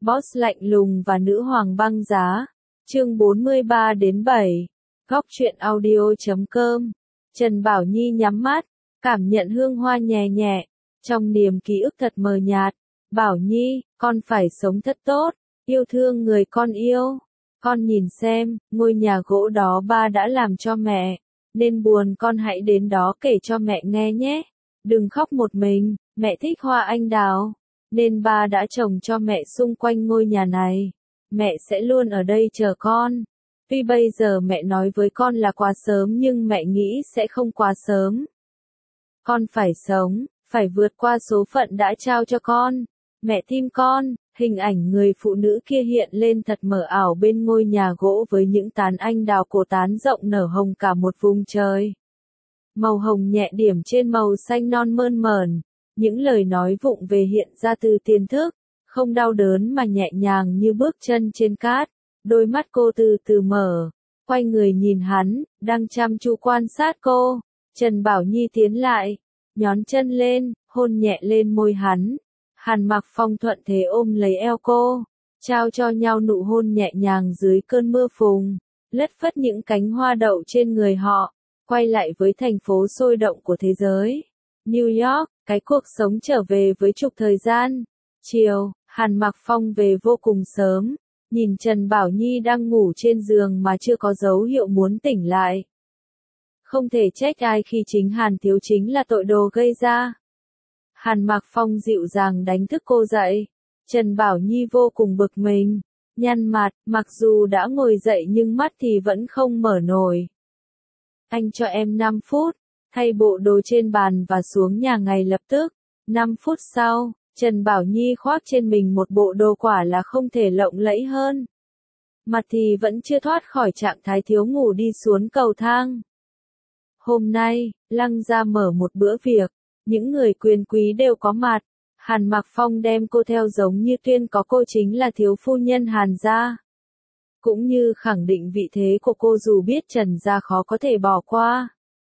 Boss lạnh lùng và nữ hoàng băng giá. Chương 43-7. Góc truyện audio.com. Trần Bảo Nhi nhắm mắt, cảm nhận hương hoa nhẹ nhẹ, trong niềm ký ức thật mờ nhạt. Bảo Nhi, con phải sống thật tốt, yêu thương người con yêu. Con nhìn xem, ngôi nhà gỗ đó ba đã làm cho mẹ, nên buồn con hãy đến đó kể cho mẹ nghe nhé. Đừng khóc một mình, mẹ thích hoa anh đào, nên ba đã trồng cho mẹ xung quanh ngôi nhà này. Mẹ sẽ luôn ở đây chờ con. Tuy bây giờ mẹ nói với con là quá sớm nhưng mẹ nghĩ sẽ không quá sớm. Con phải sống, phải vượt qua số phận đã trao cho con. Mẹ tin con. Hình ảnh người phụ nữ kia hiện lên thật mờ ảo bên ngôi nhà gỗ với những tán anh đào cổ tán rộng nở hồng cả một vùng trời. Màu hồng nhẹ điểm trên màu xanh non mơn mởn, những lời nói vụng về hiện ra từ tiềm thức, không đau đớn mà nhẹ nhàng như bước chân trên cát. Đôi mắt cô từ từ mở, quay người nhìn hắn, đang chăm chú quan sát cô. Trần Bảo Nhi tiến lại, nhón chân lên, hôn nhẹ lên môi hắn. Hàn Mặc Phong thuận thế ôm lấy eo cô, trao cho nhau nụ hôn nhẹ nhàng dưới cơn mưa phùn, lất phất những cánh hoa đậu trên người họ. Quay lại với thành phố sôi động của thế giới, New York, cái cuộc sống trở về với trục thời gian. Chiều, Hàn Mặc Phong về vô cùng sớm, nhìn Trần Bảo Nhi đang ngủ trên giường mà chưa có dấu hiệu muốn tỉnh lại. Không thể trách ai khi chính Hàn Thiếu Chính là tội đồ gây ra. Hàn Mặc Phong dịu dàng đánh thức cô dậy. Trần Bảo Nhi vô cùng bực mình, nhăn mặt, mặc dù đã ngồi dậy nhưng mắt thì vẫn không mở nổi. Anh cho em 5 phút, thay bộ đồ trên bàn và xuống nhà ngay lập tức. 5 phút sau, Trần Bảo Nhi khoác trên mình một bộ đồ quả là không thể lộng lẫy hơn. Mặt thì vẫn chưa thoát khỏi trạng thái thiếu ngủ đi xuống cầu thang. Hôm nay, Lăng gia mở một bữa việc. Những người quyền quý đều có mặt. Hàn Mặc Phong đem cô theo giống như tuyên có cô chính là thiếu phu nhân Hàn gia. Cũng như khẳng định vị thế của cô dù biết Trần gia khó có thể bỏ qua.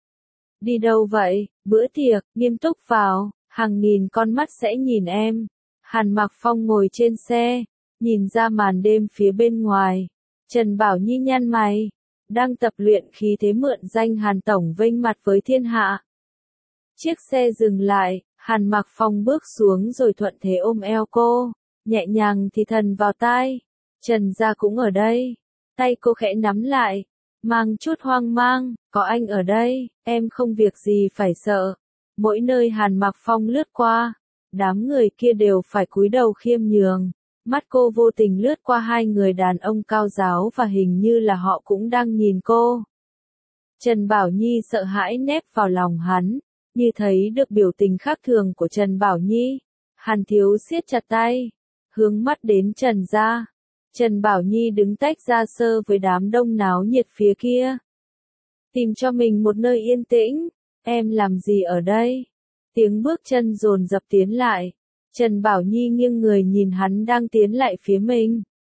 Đi đâu vậy? Bữa tiệc, nghiêm túc vào, hàng nghìn con mắt sẽ nhìn em. Hàn Mặc Phong ngồi trên xe, nhìn ra màn đêm phía bên ngoài. Trần Bảo Nhi nhăn mày, đang tập luyện khí thế mượn danh Hàn Tổng vênh mặt với thiên hạ. Chiếc xe dừng lại, Hàn Mặc Phong bước xuống rồi thuận thế ôm eo cô, nhẹ nhàng thì thầm vào tai. Trần gia cũng ở đây. Tay cô khẽ nắm lại, mang chút hoang mang, có anh ở đây, em không việc gì phải sợ. Mỗi nơi Hàn Mặc Phong lướt qua, đám người kia đều phải cúi đầu khiêm nhường. Mắt cô vô tình lướt qua hai người đàn ông cao ráo và hình như là họ cũng đang nhìn cô. Trần Bảo Nhi sợ hãi nép vào lòng hắn. Như thấy được biểu tình khác thường của Trần Bảo Nhi, Hàn Thiếu siết chặt tay, hướng mắt đến Trần gia. Trần Bảo Nhi đứng tách ra sơ với đám đông náo nhiệt phía kia. Tìm cho mình một nơi yên tĩnh, em làm gì ở đây? Tiếng bước chân dồn dập tiến lại. Trần Bảo Nhi nghiêng người nhìn hắn đang tiến lại phía mình.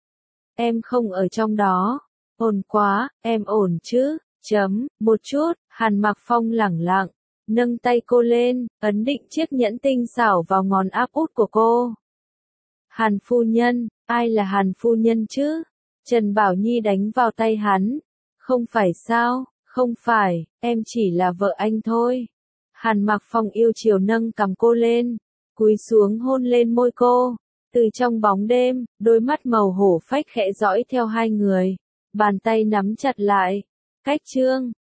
Em không ở trong đó. Ổn quá, em ổn chứ? Một chút, Hàn Mặc Phong lẳng lặng. Nâng tay cô lên, ấn định chiếc nhẫn tinh xảo vào ngón áp út của cô. Hàn phu nhân, ai là Hàn phu nhân chứ? Trần Bảo Nhi đánh vào tay hắn. Không phải sao, không phải, em chỉ là vợ anh thôi. Hàn Mặc Phong yêu chiều nâng cằm cô lên, cúi xuống hôn lên môi cô. Từ trong bóng đêm, đôi mắt màu hổ phách khẽ dõi theo hai người. Bàn tay nắm chặt lại. Cách chương.